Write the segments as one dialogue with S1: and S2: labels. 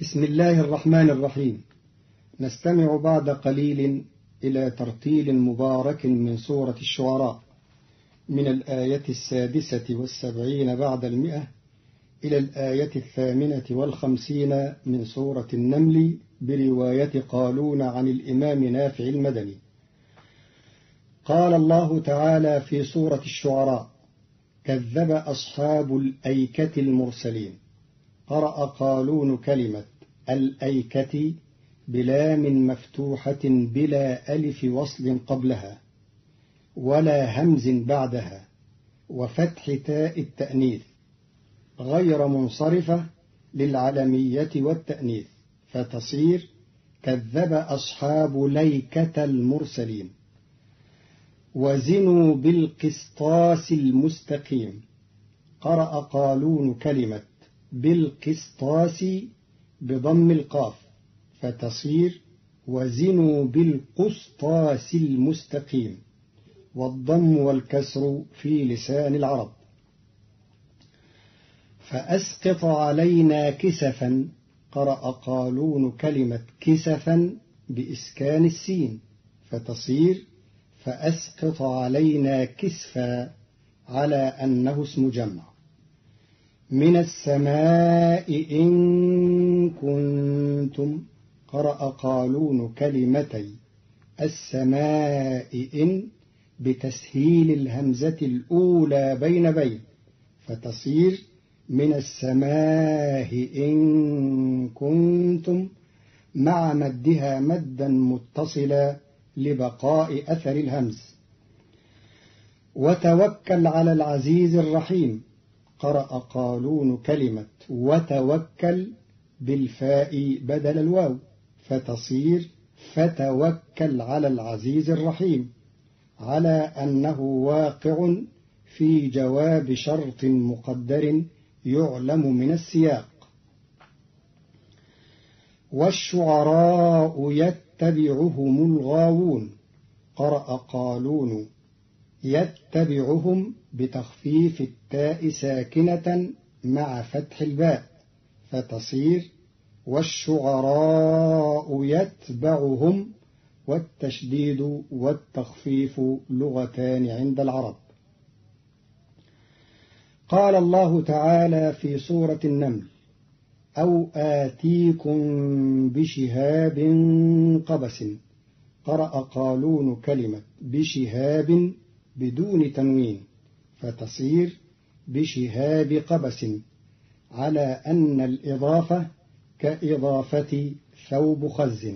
S1: بسم الله الرحمن الرحيم. نستمع بعد قليل إلى ترتيل مبارك من سورة الشعراء من الآية 76 بعد 100 إلى الآية 58 من سورة النمل برواية قالون عن الإمام نافع المدني. قال الله تعالى في سورة الشعراء: كذب أصحاب الأيكة المرسلين. قرأ قالون كلمة الأيكة بلام مفتوحة بلا ألف وصل قبلها ولا همز بعدها وفتح تاء التأنيث غير منصرفة للعلمية والتأنيث، فتصير كذب أصحاب ليكة المرسلين. وزنوا بالقسطاس المستقيم. قرأ قالون كلمة بالقسطاس بضم القاف، فتصير وزنوا بالقسطاس المستقيم، والضم والكسر في لسان العرب. فأسقط علينا كسفا. قرأ قالون كلمة كسفا بإسكان السين، فتصير فأسقط علينا كسفا على أنه اسم جمع. من السماء إن كنتم. قرأ قالون كلمتي السماء إن بتسهيل الهمزة الأولى بين، فتصير من السماء إن كنتم مع مدها مدا متصلا لبقاء أثر الهمز. وتوكل على العزيز الرحيم. قرأ قالون كلمة وتوكل بالفاء بدل الواو، فتصير فتوكل على العزيز الرحيم على أنه واقع في جواب شرط مقدر يعلم من السياق. والشعراء يتبعهم الغاوون. قرأ قالون يتبعهم بتخفيف التاء ساكنة مع فتح الباء، فتصير والشعراء يتبعهم، والتشديد والتخفيف لغتان عند العرب. قال الله تعالى في سورة النمل: أو آتيكم بشهاب قبس. قرأ قالون كلمة بشهاب بدون تنوين، فتصير بشهاب قبس على أن الإضافة كإضافة ثوب خز.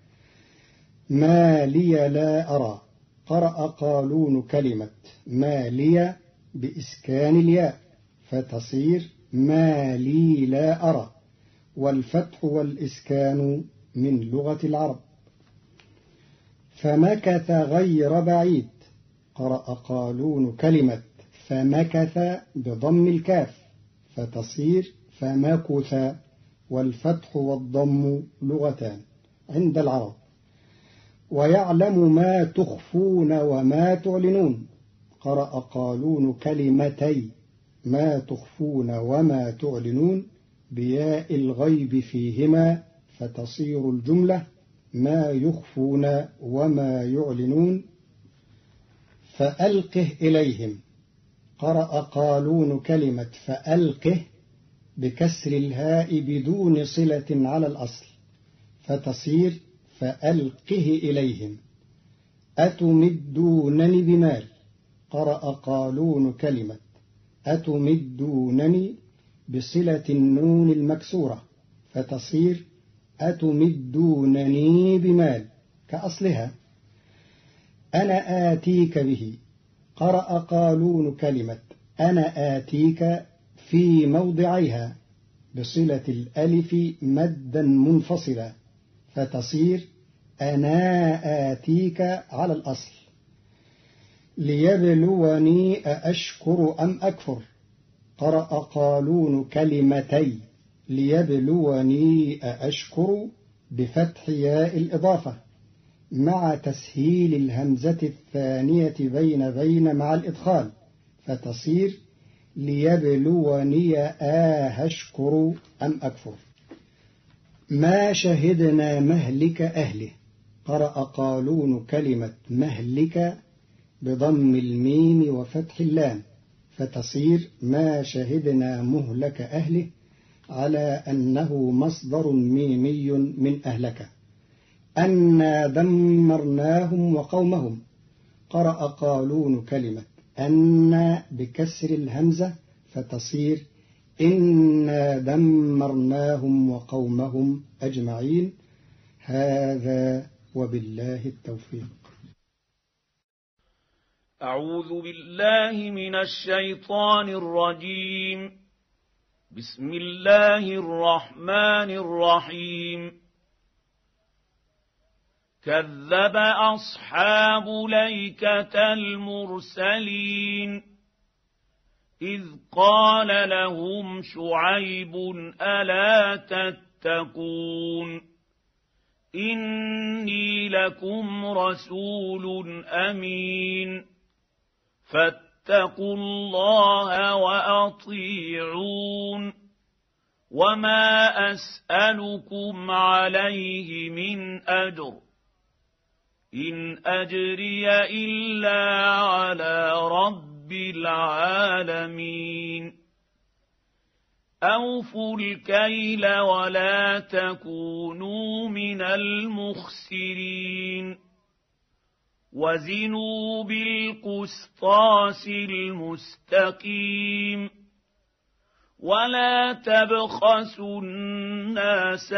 S1: ما لي لا أرى. قرأ قالون كلمة ما لي بإسكان الياء، فتصير ما لي لا أرى، والفتح والإسكان من لغة العرب. فمكث غير بعيد. قرأ قالون كلمة فمكث بضم الكاف، فتصير فمكث، والفتح والضم لغتان عند العرب. ويعلم ما تخفون وما تعلنون. قرأ قالون كلمتي ما تخفون وما تعلنون بياء الغيب فيهما، فتصير الجملة ما يخفون وما يعلنون. فألقه إليهم. قرأ قالون كلمة فألقه بكسر الهاء بدون صلة على الأصل، فتصير فألقه إليهم. أتمدونني بمال. قرأ قالون كلمة أتمدونني بصلة النون المكسورة، فتصير أتمدونني بمال كأصلها. أنا آتيك به. قرأ قالون كلمة أنا آتيك في موضعيها بصلة الألف مدا منفصلا، فتصير أنا آتيك على الأصل. ليبلوني أأشكر أم أكفر. قرأ قالون كلمتي ليبلوني أأشكر بفتح ياء الإضافة مع تسهيل الهمزة الثانية بين مع الإدخال، فتصير ليبلوني أهشكر أم أكفر. ما شهدنا مهلك أهله. قرأ قالون كلمة مهلك بضم الميم وفتح اللام، فتصير ما شهدنا مهلك أهله، على أنه مصدر ميمي من أهلك. أنا دمرناهم وقومهم. قرأ قالون كلمة أنا بكسر الهمزة، فتصير إنا دمرناهم وقومهم أجمعين. هذا وبالله التوفيق.
S2: أعوذ بالله من الشيطان الرجيم. بسم الله الرحمن الرحيم. كذب أصحاب الأيكة المرسلين إذ قال لهم شعيب ألا تتقون إني لكم رسول أمين فاتقوا الله وأطيعون وما أسألكم عليه من أجر إن أجري إلا على رب العالمين أوفوا الكيل ولا تكونوا من المخسرين وزنوا بالقسطاس المستقيم ولا تبخسوا الناس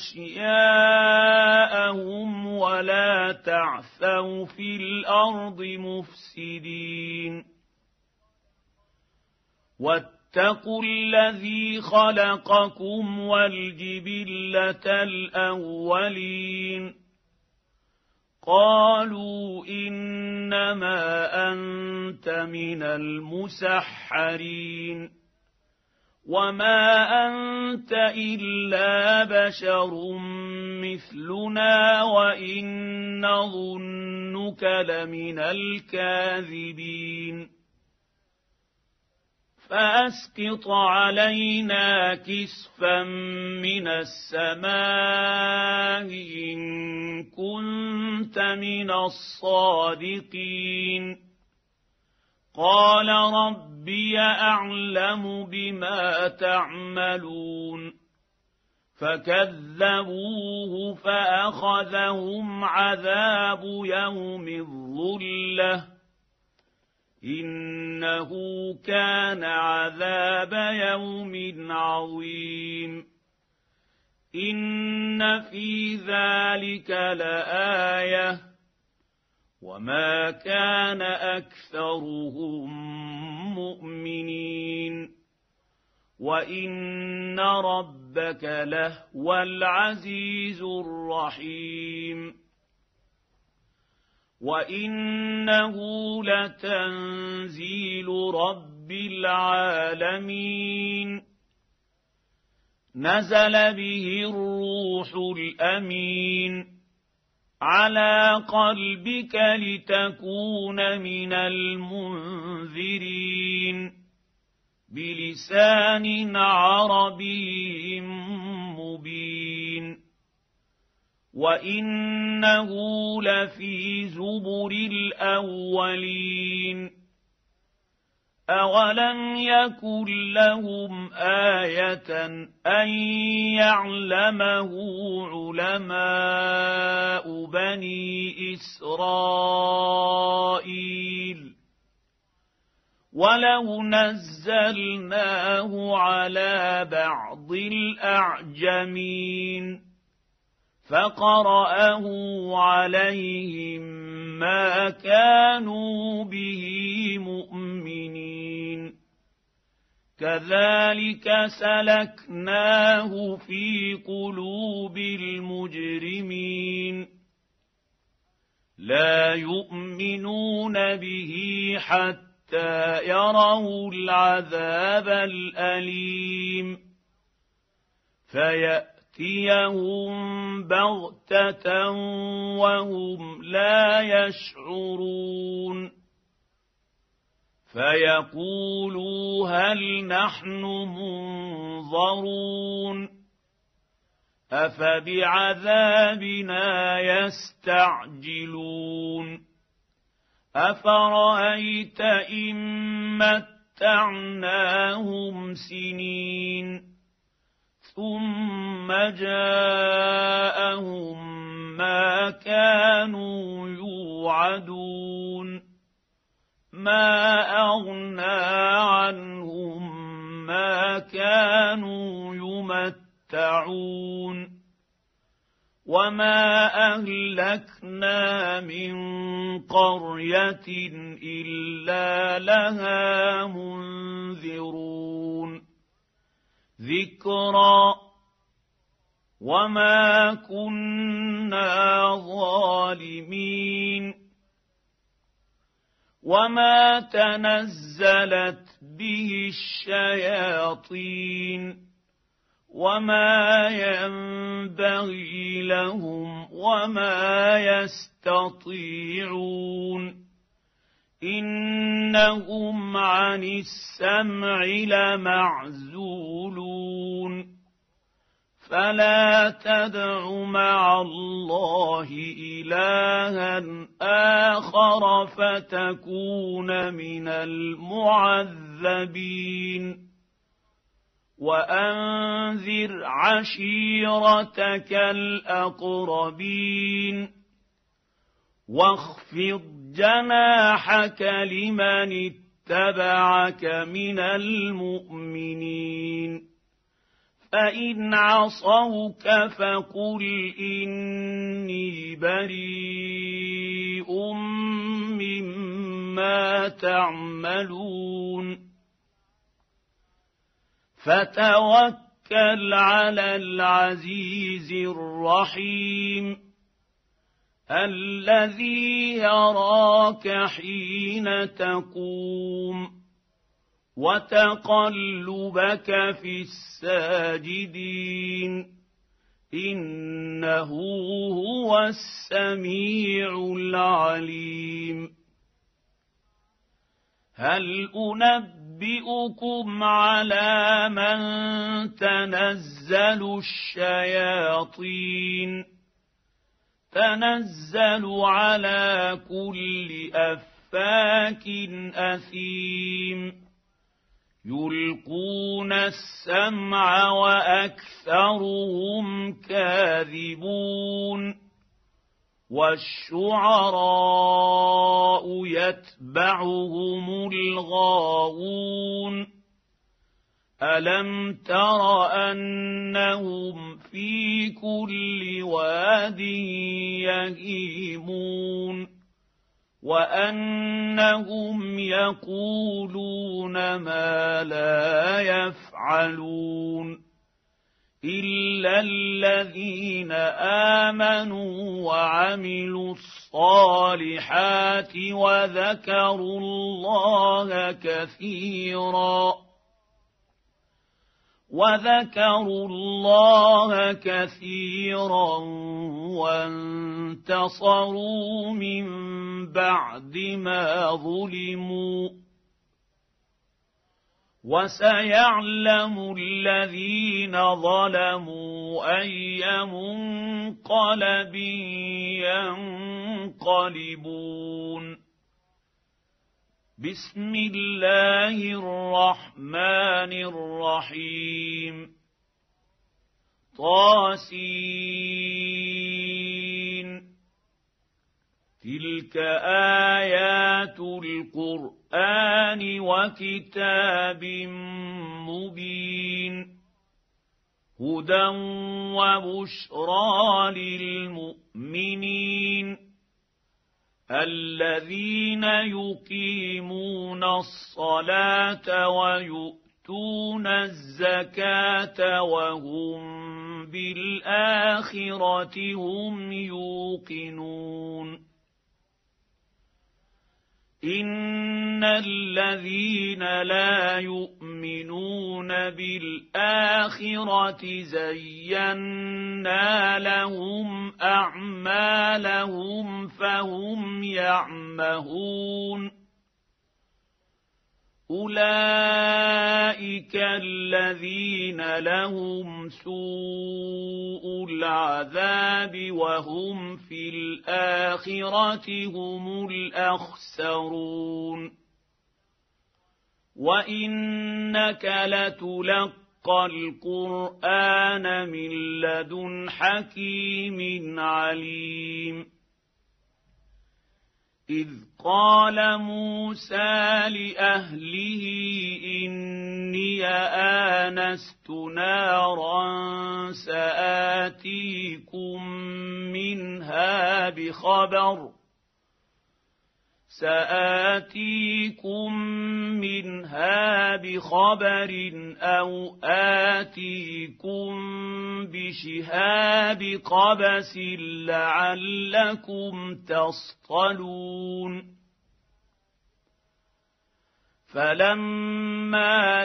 S2: أشياءهم ولا تعثوا في الأرض مفسدين واتقوا الذي خلقكم والجبلة الأولين قالوا إنما أنت من المسحرين وما أنت إلا بشر مثلنا وإن نظنك لمن الكاذبين فأسقط علينا كسفا من السماء إن كنت من الصادقين قال ربي أعلم بما تعملون فكذبوه فأخذهم عذاب يوم الظلة إنه كان عذاب يوم عظيم إن في ذلك لآية وما كان أكثرهم مؤمنين وإن ربك لهو العزيز الرحيم وإنه لتنزيل رب العالمين نزل به الروح الأمين على قلبك لتكون من المنذرين بلسان عربي مبين وإنه لفي زبر الأولين أولم يكن لهم آية أن يعلمه علماء بني إسرائيل ولو نزلناه على بعض الأعجمين فقرأه عليهم ما كانوا به مؤمنين كذلك سلكناه في قلوب المجرمين لا يؤمنون به حتى يروا العذاب الأليم فيأتيهم بغتة وهم لا يشعرون فيقولوا هل نحن منظرون أفبعذابنا يستعجلون أفرأيت إن متعناهم سنين ثم جاءهم ما كانوا يوعدون ما أغنى عنهم ما كانوا يمتعون وما أهلكنا من قرية إلا لها منذرون ذكرى وما كنا ظالمين وما تنزلت به الشياطين وما ينبغي لهم وما يستطيعون إنهم عن السمع لمعزولون فلا تدع مع الله إلها آخر فتكون من المعذبين وأنذر عشيرتك الأقربين واخفض جناحك لمن اتبعك من المؤمنين فإن عصوك فقل إني بريء مما تعملون فتوكل على العزيز الرحيم الذي يراك حين تقوم وتقلبك في الساجدين إنه هو السميع العليم هل أنبئكم على من تنزل الشياطين تنزل على كل أفاك أثيم يلقون السمع وأكثرهم كاذبون والشعراء يتبعهم الغاوون ألم تر أنهم في كل واد يهيمون وأنهم يقولون ما لا يفعلون إلا الذين آمنوا وعملوا الصالحات وذكروا الله كثيرا وانتصروا من بعد ما ظلموا وسيعلم الذين ظلموا أي منقلب ينقلبون بسم الله الرحمن الرحيم طاسين تلك آيات القرآن وكتاب مبين هدى وبشرى للمؤمنين الذين يقيمون الصلاة ويؤتون الزكاة وهم بالآخرة هم يوقنون إن الذين لا يؤمنون بالآخرة زينا لهم أعمالهم فهم يعمهون أولئك الذين لهم سوء العذاب وهم في الآخرة هم الأخسرون وإنك لتلقى القرآن من لدن حكيم عليم إذ قال موسى لأهله إني آنست نارا سآتيكم منها بخبر أو آتيكم بشهاب قبس لعلكم تصطلون فلما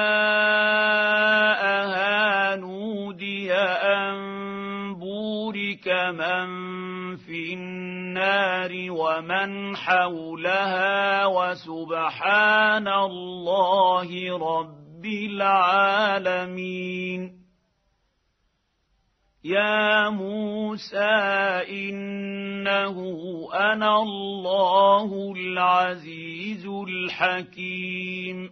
S2: جاءها نودي أن بورك من في النار ومن حولها وسبحان الله رب العالمين يا موسى إنه أنا الله العزيز الحكيم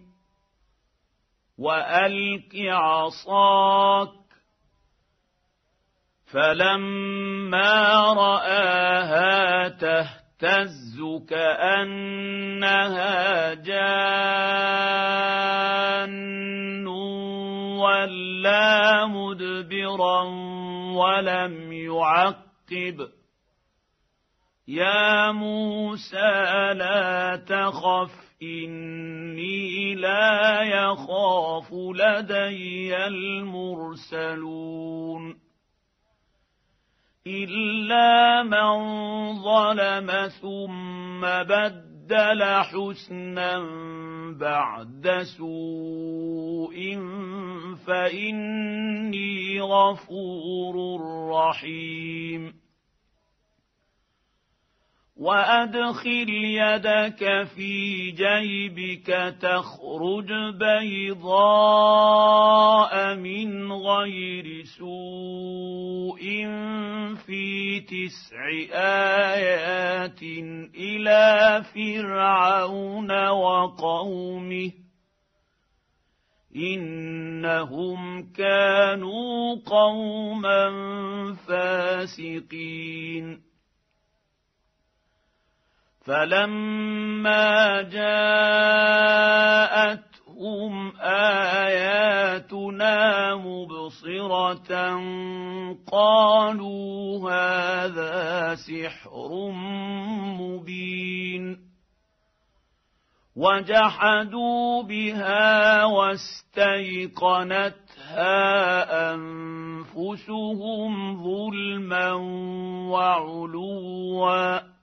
S2: وألق عصاك فلما رآها تهتز كأنها جان ولا مدبرا ولم يعقب يا موسى لا تخف إني لا يخاف لدي المرسلون إلا من ظلم ثم بدل حسنا بعد سوء فإني غفور رحيم وأدخل يدك في جيبك تخرج بيضاء من غير سوء في 9 آيات إلى فرعون وقومه إنهم كانوا قوما فاسقين فلما جاءتهم آياتنا مبصرة قالوا هذا سحر مبين وجحدوا بها واستيقنتها أنفسهم ظلما وعلوا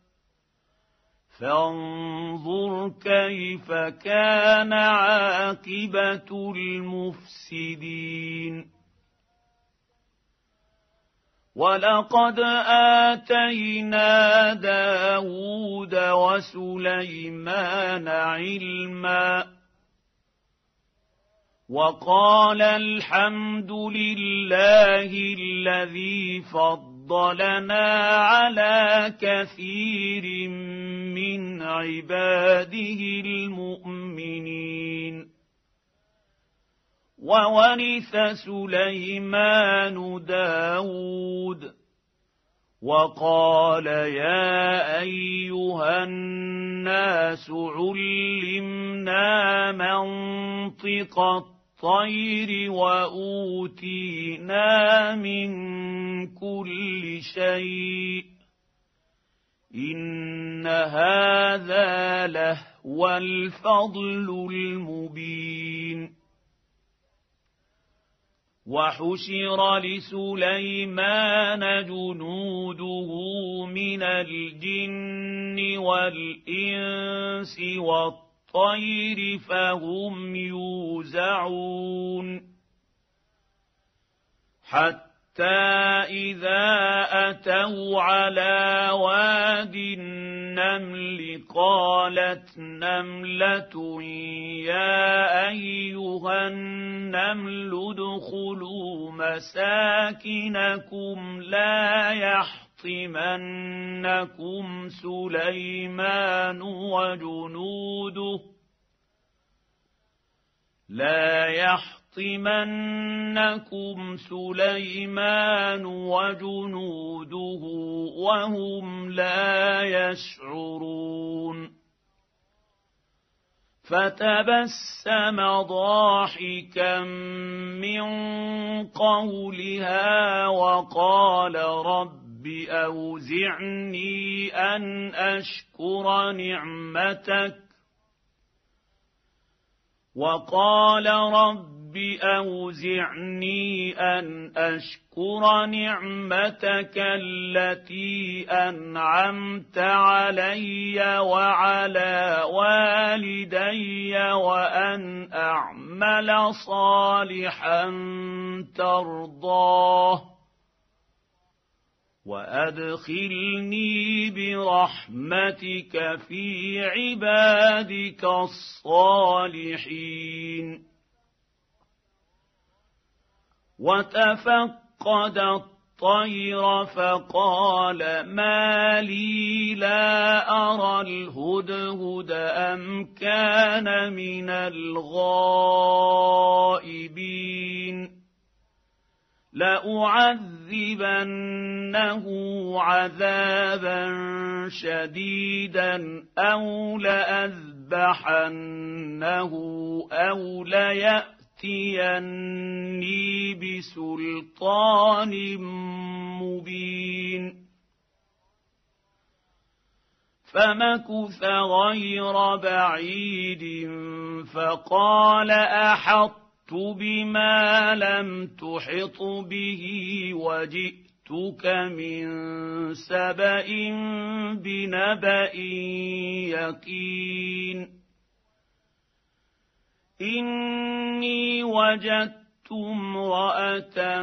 S2: فانظر كيف كان عاقبة المفسدين ولقد آتينا داود وسليمان علما وقال الحمد لله الذي فضلنا على كثير من عباده المؤمنين وورث سليمان داود وقال يا أيها الناس علمنا منطق الطير وأوتينا من كل شيء إن هذا لهو الفضل المبين وحشر لسليمان جنوده من الجن والإنس والطير فهم يوزعون حتى إذا أتوا على واد النمل قالت نملة يا أيها النمل ادخلوا مساكنكم لا يحطمنكم سليمان وجنوده وهم لا يشعرون فتبسم ضاحكا من قولها وقال رب أوزعني أن أشكر نعمتك التي أنعمت علي وعلى والدي وأن أعمل صالحا ترضاه وأدخلني برحمتك في عبادك الصالحين وتفقد الطير فقال ما لي لا أرى الهدهد أم كان من الغائبين لأعذبنه عذابا شديدا أو لأذبحنه أو ليأتيني بسلطان مبين فمكث غير بعيد فقال أحطت بما لم تحط به وجئتك من سبأ بنبأ يقين إني وجدت امرأة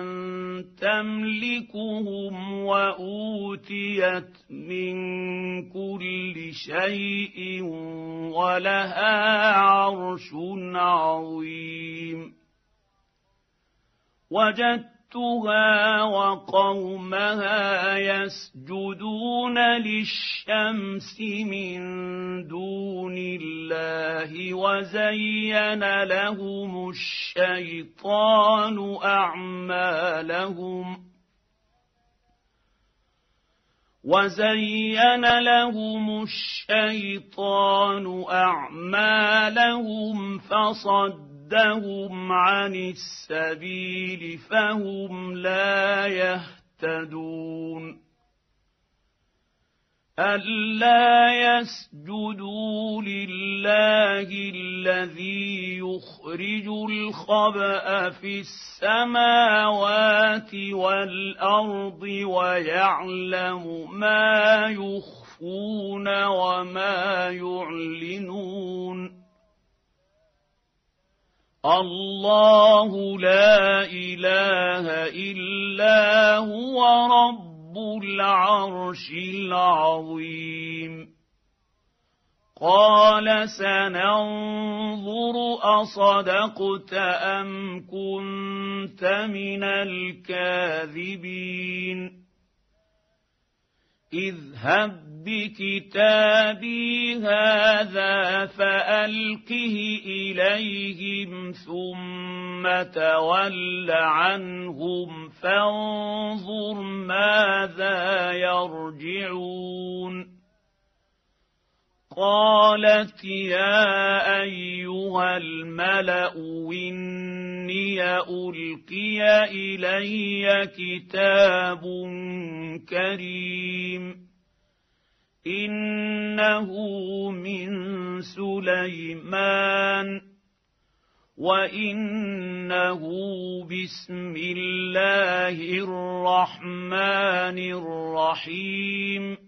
S2: تملكهم وأوتيت من كل شيء ولها عرش عظيم وجدتها وقومها يسجدون للشمس من دون الله وزين لهم الشيطان أعمالهم فصدهم عن السبيل فهم لا يهتدون ألا يسجدوا لله الذي يخرج الخبأ في السماوات والأرض ويعلم ما يخفون وما يعلنون الله لا إله إلا هو رب العرش العظيم قال سننظر أصدقت أم كنت من الكاذبين اذهب بكتابي هذا فألقه إليهم ثم تول عنهم فانظر ماذا يرجعون قالت يا أيها الملأ إني ألقي إلي كتاب كريم إنه من سليمان وإنه بسم الله الرحمن الرحيم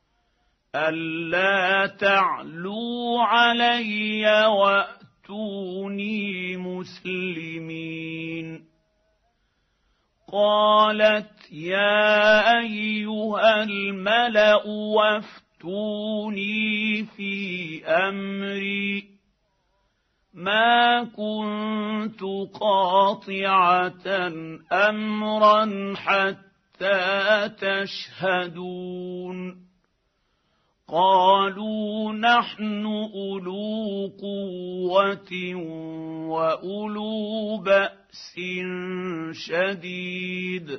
S2: ألا تعلوا علي وأتوني مسلمين قالت يا أيها الملأ افتوني في أمري ما كنت قاطعة أمرا حتى تشهدون قالوا نحن أولو قوة وأولو بأس شديد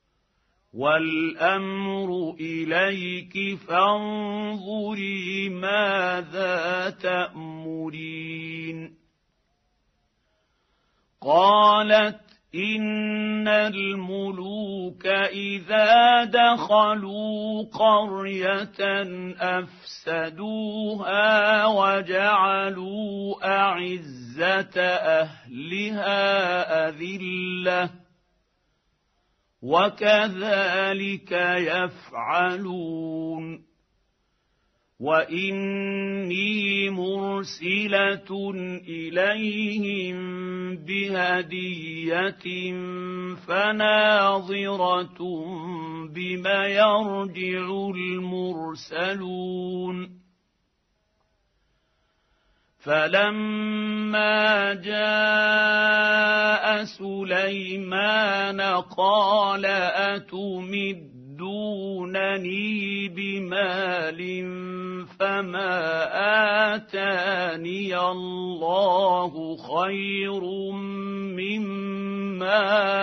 S2: والأمر إليك فانظري ماذا تأمرين قالت إن الملوك إذا دخلوا قرية أفسدوها وجعلوا أعزة أهلها أذلة وكذلك يفعلون وإني مرسلة إليهم بهدية فناظرة بم يرجع المرسلون فلما جاء سليمان قال أتمدونني بمال فما آتاني الله خير مما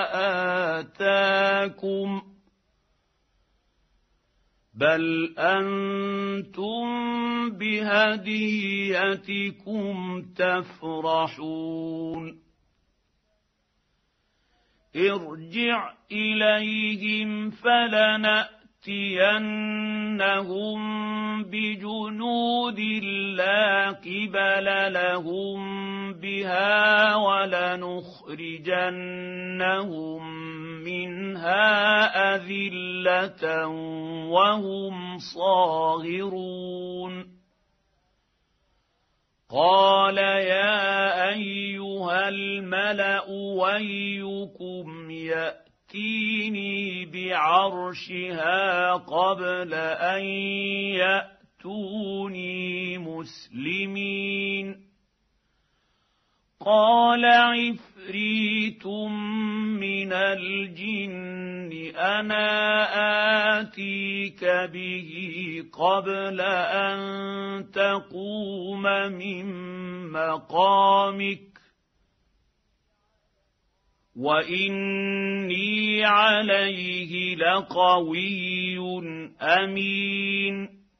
S2: آتاكم بل أنتم بهديتكم تفرحون ارجع إليهم فلنأتينهم بجنود لا قبل لهم بها ولنخرجنهم منها أذلة وهم صاغرون قال يا أيها الملأ أيكم يأتيني بعرشها قبل أن يأتوني مسلمين قال عفريت من الجن أنا آتيك به قبل أن تقوم من مقامك وإني عليه لقوي أمين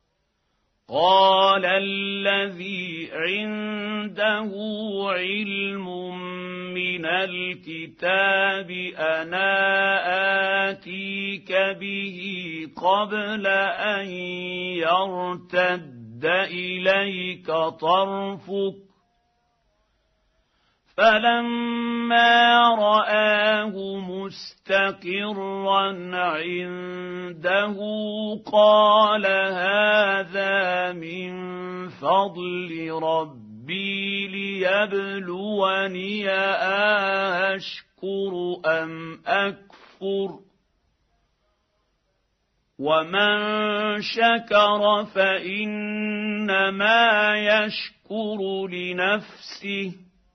S2: قال الذي عنده علم من الكتاب أنا آتيك به قبل أن يرتد إليك طرفك فلما رآه مستقرا عنده قال هذا من فضل ربي ليبلوني أشكر أم أكفر ومن شكر فإنما يشكر لنفسه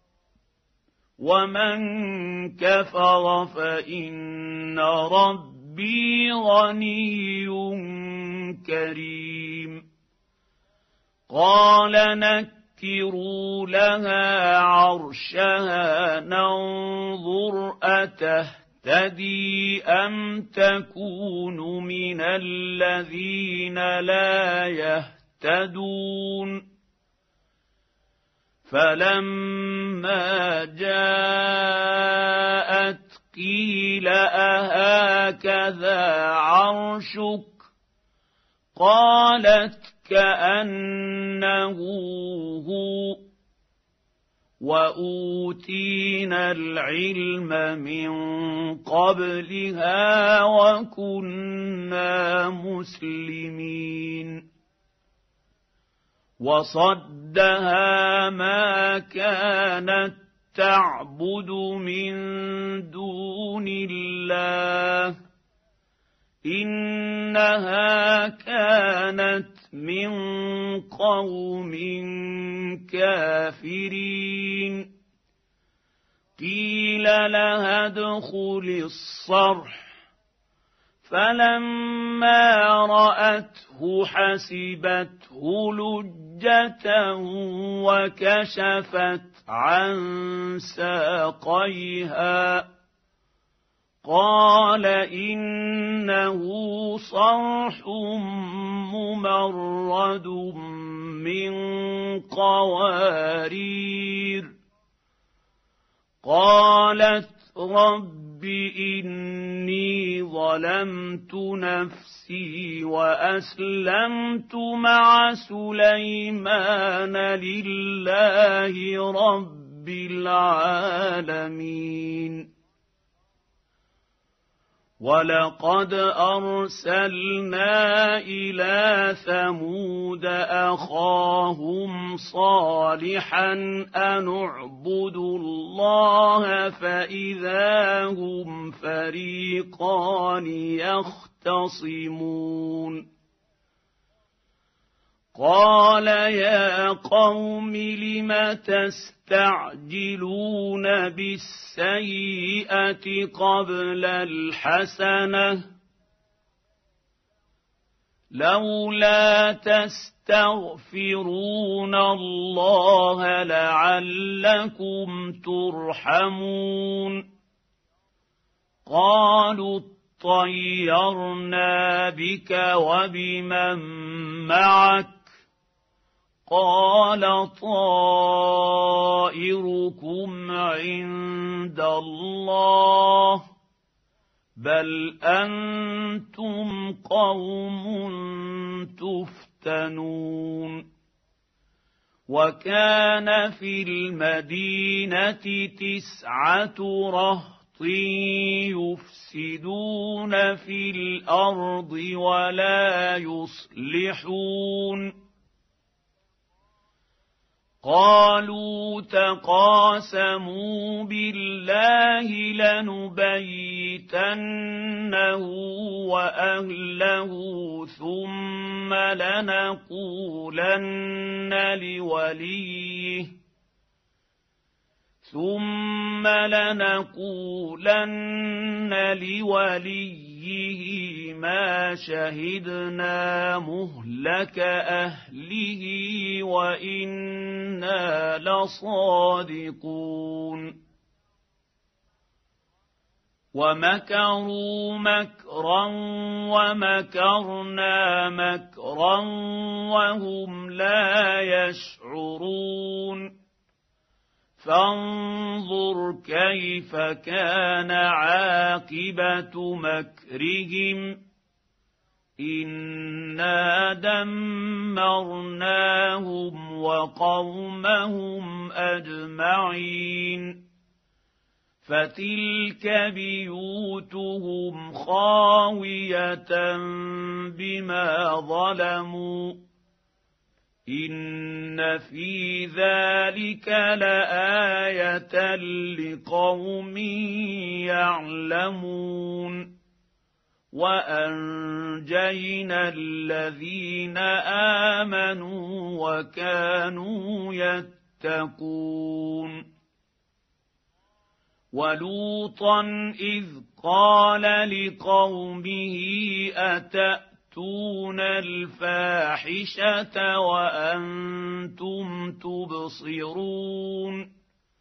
S2: ومن كفر فإن ربي غني كريم قال نكروا لها عرشها ننظر أتهتدي أم تكون من الذين لا يهتدون فلما جاءت قيل أهكذا عرشك قالت كأنه هو وأوتينا العلم من قبلها وكنا مسلمين وصدها ما كانت تعبد من دون الله إنها كانت من قوم كافرين قيل لها ادخل الصرح فلما رأته حسبته لجة وكشفت عن ساقيها قال إنه صرح ممرد من قوارير قالت رب إني ظلمت نفسي وأسلمت مع سليمان لله رب العالمين ولقد أرسلنا إلى ثمود أخاهم صالحا أن اعبدوا الله فإذا هم فريقان يختصمون قال يا قوم لم تستعجلون بالسيئة قبل الحسنة لولا تستغفرون الله لعلكم ترحمون قالوا طيرنا بك وبمن معك قال طائركم عند الله بل أنتم قوم تفتنون وكان في المدينة 9 رهط يفسدون في الأرض ولا يصلحون قالوا تقاسموا بالله لنبيتنه وأهله ثم لنقولن لوليه ما شهدنا مهلك أهله وإنا لصادقون ومكروا مكرا ومكرنا مكرا وهم لا يشعرون فانظر كيف كان عاقبة مكرهم إنا دمرناهم وقومهم أجمعين فتلك بيوتهم خاوية بما ظلموا إن في ذلك لآية لقوم يعلمون وأنجينا الذين آمنوا وكانوا يتقون ولوطا إذ قال لقومه أتأتون الفاحشة وأنتم تبصرون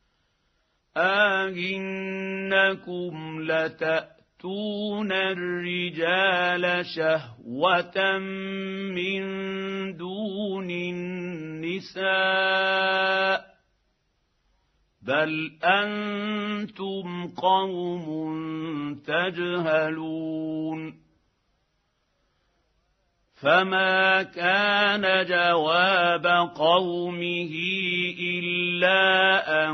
S2: أئنكم لتأتون الرجال شهوة من دون النساء بل أنتم قوم تجهلون فما كان جواب قومه إلا أن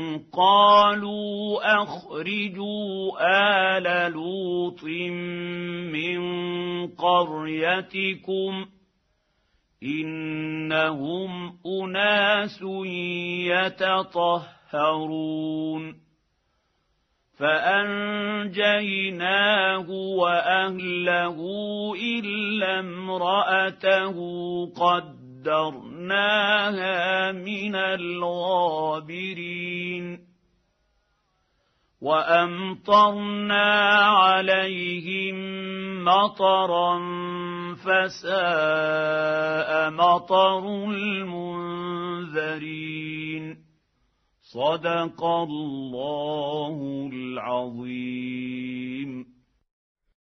S2: قالوا أخرجوا آل لوط من قريتكم إنهم أناس يتطهرون فأنجيناه وأهله إلا امرأته قدرناها من الغابرين وأمطرنا عليهم مطرا فساء مطر المنذرين صدق الله